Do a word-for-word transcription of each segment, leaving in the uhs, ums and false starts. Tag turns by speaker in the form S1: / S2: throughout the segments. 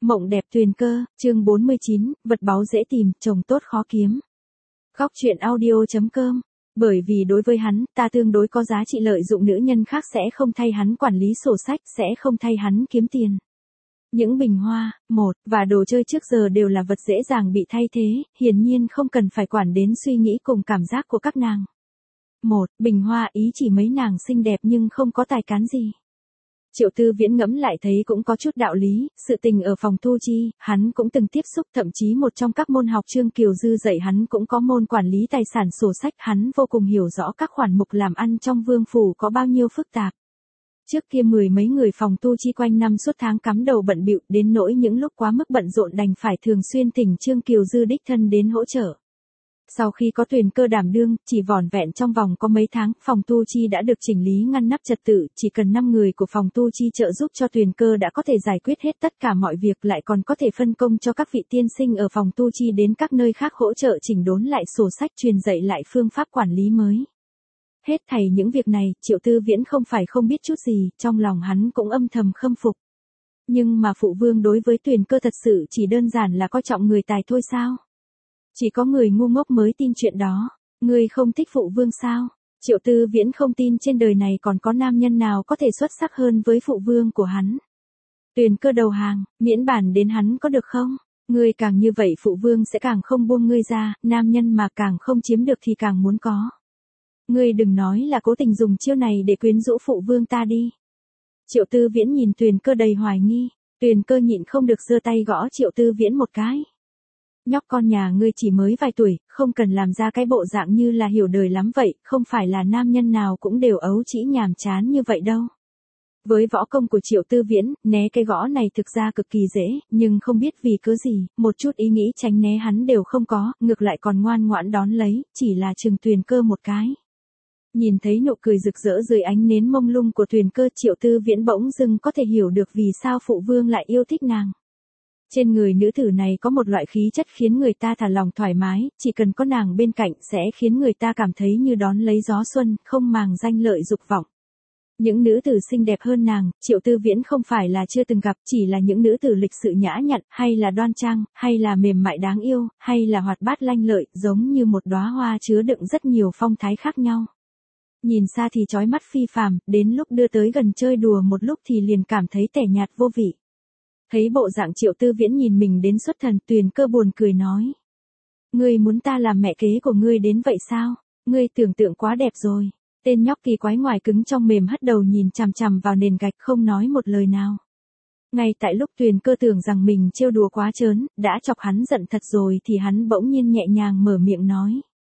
S1: Mộng đẹp Tuyền Cơ, chương bốn mươi chín, vật báu dễ tìm, chồng tốt khó kiếm. Góc truyện audio chấm com. Bởi vì đối với hắn, ta tương đối có giá trị, lợi dụng nữ nhân khác sẽ không thay hắn quản lý sổ sách, sẽ không thay hắn kiếm tiền. Những bình hoa, một, và đồ chơi trước giờ đều là vật dễ dàng bị thay thế, hiển nhiên không cần phải quản đến suy nghĩ cùng cảm giác của các nàng. Một, bình hoa ý chỉ mấy nàng xinh đẹp nhưng không có tài cán gì. Triệu Tư Viễn ngẫm lại thấy cũng có chút đạo lý, sự tình ở phòng thu chi, hắn cũng từng tiếp xúc, thậm chí một trong các môn học Trương Kiều Dư dạy hắn cũng có môn quản lý tài sản sổ sách, hắn vô cùng hiểu rõ các khoản mục làm ăn trong vương phủ có bao nhiêu phức tạp. Trước kia mười mấy người phòng tu chi quanh năm suốt tháng cắm đầu bận bịu, đến nỗi những lúc quá mức bận rộn đành phải thường xuyên thỉnh Trương Kiều Dư đích thân đến hỗ trợ. Sau khi có Tuyền Cơ đảm đương, chỉ vỏn vẹn trong vòng có mấy tháng, phòng tu chi đã được chỉnh lý ngăn nắp trật tự, chỉ cần năm người của phòng tu chi trợ giúp cho Tuyền Cơ đã có thể giải quyết hết tất cả mọi việc, lại còn có thể phân công cho các vị tiên sinh ở phòng tu chi đến các nơi khác hỗ trợ chỉnh đốn lại sổ sách, truyền dạy lại phương pháp quản lý mới. Hết thảy những việc này, Triệu Tư Viễn không phải không biết chút gì, trong lòng hắn cũng âm thầm khâm phục. Nhưng mà phụ vương đối với Tuyền Cơ thật sự chỉ đơn giản là coi trọng người tài thôi sao? Chỉ có người ngu ngốc mới tin chuyện đó. Ngươi không thích phụ vương sao? Triệu Tư Viễn không tin trên đời này còn có nam nhân nào có thể xuất sắc hơn với phụ vương của hắn. Tuyền Cơ đầu hàng, miễn bản đến hắn có được không? Ngươi càng như vậy phụ vương sẽ càng không buông ngươi ra, nam nhân mà càng không chiếm được thì càng muốn có. Ngươi đừng nói là cố tình dùng chiêu này để quyến rũ phụ vương ta đi. Triệu Tư Viễn nhìn Tuyền Cơ đầy hoài nghi, Tuyền Cơ nhịn không được giơ tay gõ Triệu Tư Viễn một cái. Nhóc con nhà ngươi chỉ mới vài tuổi, không cần làm ra cái bộ dạng như là hiểu đời lắm vậy, không phải là nam nhân nào cũng đều ấu trĩ nhàm chán như vậy đâu. Với võ công của Triệu Tư Viễn, né cái gõ này thực ra cực kỳ dễ, nhưng không biết vì cớ gì, một chút ý nghĩ tránh né hắn đều không có, ngược lại còn ngoan ngoãn đón lấy, chỉ là chừng Tuyền Cơ một cái. Nhìn thấy nụ cười rực rỡ dưới ánh nến mông lung của Tuyền Cơ, Triệu Tư Viễn bỗng dưng có thể hiểu được vì sao phụ vương lại yêu thích nàng. Trên người nữ tử này có một loại khí chất khiến người ta thả lòng thoải mái, chỉ cần có nàng bên cạnh sẽ khiến người ta cảm thấy như đón lấy gió xuân, không màng danh lợi dục vọng. Những nữ tử xinh đẹp hơn nàng, Triệu Tư Viễn không phải là chưa từng gặp, chỉ là những nữ tử lịch sự nhã nhặn, hay là đoan trang, hay là mềm mại đáng yêu, hay là hoạt bát lanh lợi, giống như một đóa hoa chứa đựng rất nhiều phong thái khác nhau. Nhìn xa thì chói mắt phi phàm, đến lúc đưa tới gần chơi đùa một lúc thì liền cảm thấy tẻ nhạt vô vị. Thấy bộ dạng Triệu Tư Viễn nhìn mình đến xuất thần, Tuyền Cơ buồn cười nói. Ngươi muốn ta làm mẹ kế của ngươi đến vậy sao? Ngươi tưởng tượng quá đẹp rồi. Tên nhóc kỳ quái ngoài cứng trong mềm hất đầu nhìn chằm chằm vào nền gạch không nói một lời nào. Ngay tại lúc Tuyền Cơ tưởng rằng mình trêu đùa quá trớn, đã chọc hắn giận thật rồi thì hắn bỗng nhiên nhẹ nhàng mở miệng nói.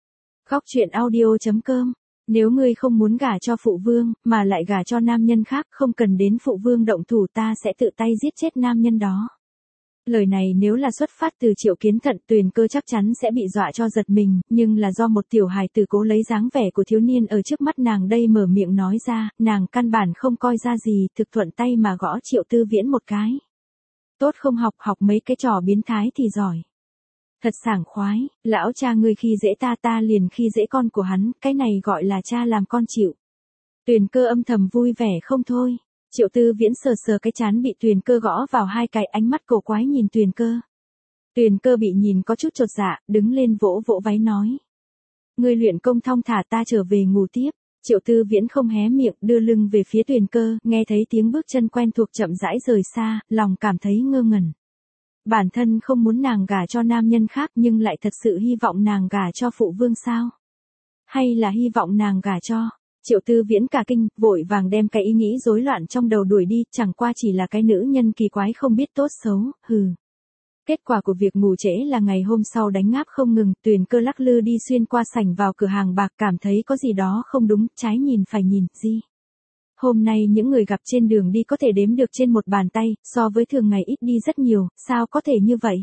S1: Góc truyện audio chấm com. Nếu ngươi không muốn gả cho phụ vương, mà lại gả cho nam nhân khác, không cần đến phụ vương động thủ, ta sẽ tự tay giết chết nam nhân đó. Lời này nếu là xuất phát từ Triệu Kiến Thận, Tuyền Cơ chắc chắn sẽ bị dọa cho giật mình, nhưng là do một tiểu hài tử cố lấy dáng vẻ của thiếu niên ở trước mắt nàng đây mở miệng nói ra, nàng căn bản không coi ra gì, thực thuận tay mà gõ Triệu Tư Viễn một cái. Tốt không học, học mấy cái trò biến thái thì giỏi. Thật sảng khoái, lão cha ngươi khi dễ ta ta liền khi dễ con của hắn, cái này gọi là cha làm con chịu. Tuyền Cơ âm thầm vui vẻ không thôi. Triệu Tư Viễn sờ sờ cái trán bị Tuyền Cơ gõ vào hai cái, ánh mắt cổ quái nhìn Tuyền Cơ. Tuyền Cơ bị nhìn có chút chột dạ, đứng lên vỗ vỗ váy nói. Ngươi luyện công thong thả, ta trở về ngủ tiếp. Triệu Tư Viễn không hé miệng, đưa lưng về phía Tuyền Cơ, nghe thấy tiếng bước chân quen thuộc chậm rãi rời xa, lòng cảm thấy ngơ ngẩn. Bản thân không muốn nàng gả cho nam nhân khác nhưng lại thật sự hy vọng nàng gả cho phụ vương sao? Hay là hy vọng nàng gả cho? Triệu Tư Viễn cả kinh, vội vàng đem cái ý nghĩ rối loạn trong đầu đuổi đi, chẳng qua chỉ là cái nữ nhân kỳ quái không biết tốt xấu, hừ. Kết quả của việc ngủ trễ là ngày hôm sau đánh ngáp không ngừng, Tuyền Cơ lắc lư đi xuyên qua sảnh vào cửa hàng bạc, cảm thấy có gì đó không đúng, trái nhìn phải nhìn, gì? Hôm nay những người gặp trên đường đi có thể đếm được trên một bàn tay, so với thường ngày ít đi rất nhiều, sao có thể như vậy?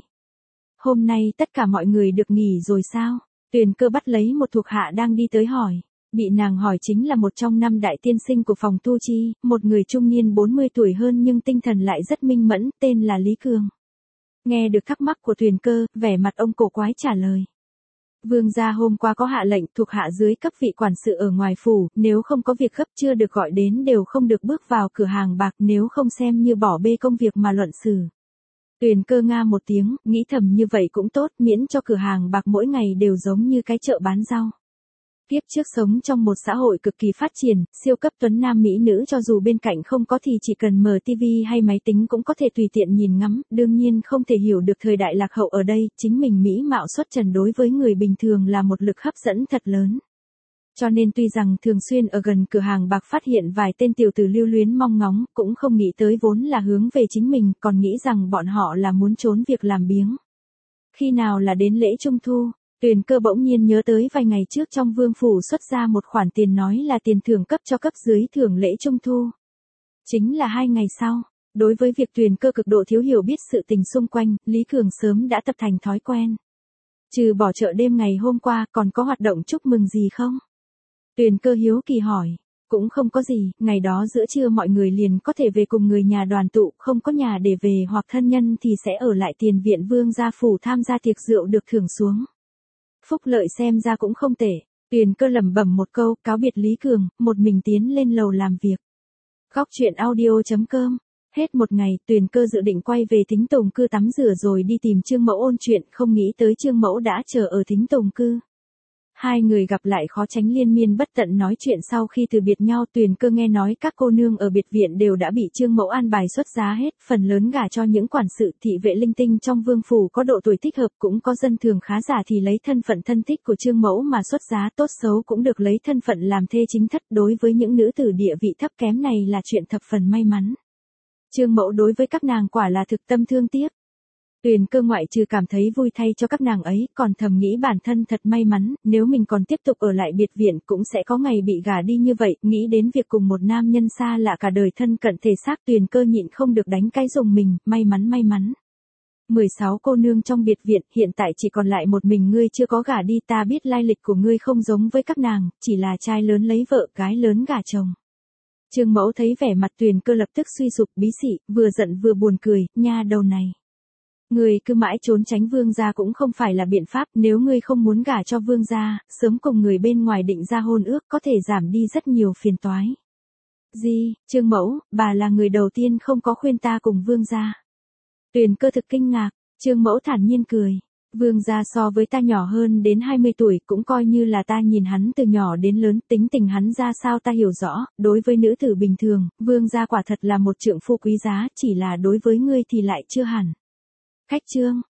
S1: Hôm nay tất cả mọi người được nghỉ rồi sao? Tuyền Cơ bắt lấy một thuộc hạ đang đi tới hỏi. Bị nàng hỏi chính là một trong năm đại tiên sinh của phòng tu chi, một người trung niên bốn mươi tuổi hơn nhưng tinh thần lại rất minh mẫn, tên là Lý Cường. Nghe được thắc mắc của Tuyền Cơ, vẻ mặt ông cổ quái trả lời. Vương gia hôm qua có hạ lệnh thuộc hạ dưới cấp vị quản sự ở ngoài phủ, nếu không có việc gấp chưa được gọi đến đều không được bước vào cửa hàng bạc, nếu không xem như bỏ bê công việc mà luận xử. Tuyền Cơ nga một tiếng, nghĩ thầm như vậy cũng tốt, miễn cho cửa hàng bạc mỗi ngày đều giống như cái chợ bán rau. Kiếp trước sống trong một xã hội cực kỳ phát triển, siêu cấp tuấn nam mỹ nữ cho dù bên cạnh không có thì chỉ cần mở tivi hay máy tính cũng có thể tùy tiện nhìn ngắm, đương nhiên không thể hiểu được thời đại lạc hậu ở đây, chính mình mỹ mạo xuất trần đối với người bình thường là một lực hấp dẫn thật lớn. Cho nên tuy rằng thường xuyên ở gần cửa hàng bạc phát hiện vài tên tiểu tử lưu luyến mong ngóng, cũng không nghĩ tới vốn là hướng về chính mình, còn nghĩ rằng bọn họ là muốn trốn việc làm biếng. Khi nào là đến lễ Trung Thu, Tuyền Cơ bỗng nhiên nhớ tới vài ngày trước trong vương phủ xuất ra một khoản tiền nói là tiền thưởng cấp cho cấp dưới thưởng lễ Trung Thu. Chính là hai ngày sau, đối với việc Tuyền Cơ cực độ thiếu hiểu biết sự tình xung quanh, Lý Cường sớm đã tập thành thói quen. Trừ bỏ chợ đêm ngày hôm qua còn có hoạt động chúc mừng gì không? Tuyền Cơ hiếu kỳ hỏi, cũng không có gì, ngày đó giữa trưa mọi người liền có thể về cùng người nhà đoàn tụ, không có nhà để về hoặc thân nhân thì sẽ ở lại tiền viện vương gia phủ tham gia tiệc rượu được thưởng xuống. Phúc lợi xem ra cũng không tệ. Tuyền Cơ lẩm bẩm một câu, cáo biệt Lý Cường, một mình tiến lên lầu làm việc. Góc truyện audio chấm com. Hết một ngày, Tuyền Cơ dự định quay về Thính Tùng Cư tắm rửa rồi đi tìm Trương Mẫu ôn chuyện, không nghĩ tới Trương Mẫu đã chờ ở Thính Tùng Cư. Hai người gặp lại khó tránh liên miên bất tận nói chuyện sau khi từ biệt nhau. Tuyền Cơ nghe nói các cô nương ở biệt viện đều đã bị Trương Mẫu an bài xuất giá hết, phần lớn gả cho những quản sự thị vệ linh tinh trong vương phủ có độ tuổi thích hợp, cũng có dân thường khá giả thì lấy thân phận thân thích của Trương Mẫu mà xuất giá, tốt xấu cũng được lấy thân phận làm thê chính thất. Đối với những nữ tử địa vị thấp kém này là chuyện thập phần may mắn. Trương Mẫu đối với các nàng quả là thực tâm thương tiếc. Tuyền Cơ ngoại trừ cảm thấy vui thay cho các nàng ấy, còn thầm nghĩ bản thân thật may mắn, nếu mình còn tiếp tục ở lại biệt viện cũng sẽ có ngày bị gả đi như vậy, nghĩ đến việc cùng một nam nhân xa lạ cả đời thân cận thể xác, Tuyền Cơ nhịn không được đánh cái rùng mình, may mắn may mắn. mười sáu cô nương trong biệt viện, hiện tại chỉ còn lại một mình ngươi chưa có gả đi, ta biết lai lịch của ngươi không giống với các nàng, chỉ là trai lớn lấy vợ, gái lớn gả chồng. Trương Mẫu thấy vẻ mặt Tuyền Cơ lập tức suy sụp bí xị, vừa giận vừa buồn cười, nha đầu này. Ngươi cứ mãi trốn tránh vương gia cũng không phải là biện pháp, nếu ngươi không muốn gả cho vương gia, sớm cùng người bên ngoài định ra hôn ước có thể giảm đi rất nhiều phiền toái. Gì, Trương Mẫu, bà là người đầu tiên không có khuyên ta cùng vương gia. Tuyền Cơ thực kinh ngạc, Trương Mẫu thản nhiên cười. Vương gia so với ta nhỏ hơn đến hai mươi tuổi, cũng coi như là ta nhìn hắn từ nhỏ đến lớn, tính tình hắn ra sao ta hiểu rõ, đối với nữ tử bình thường, vương gia quả thật là một trượng phu quý giá, chỉ là đối với ngươi thì lại chưa hẳn. Khách trương,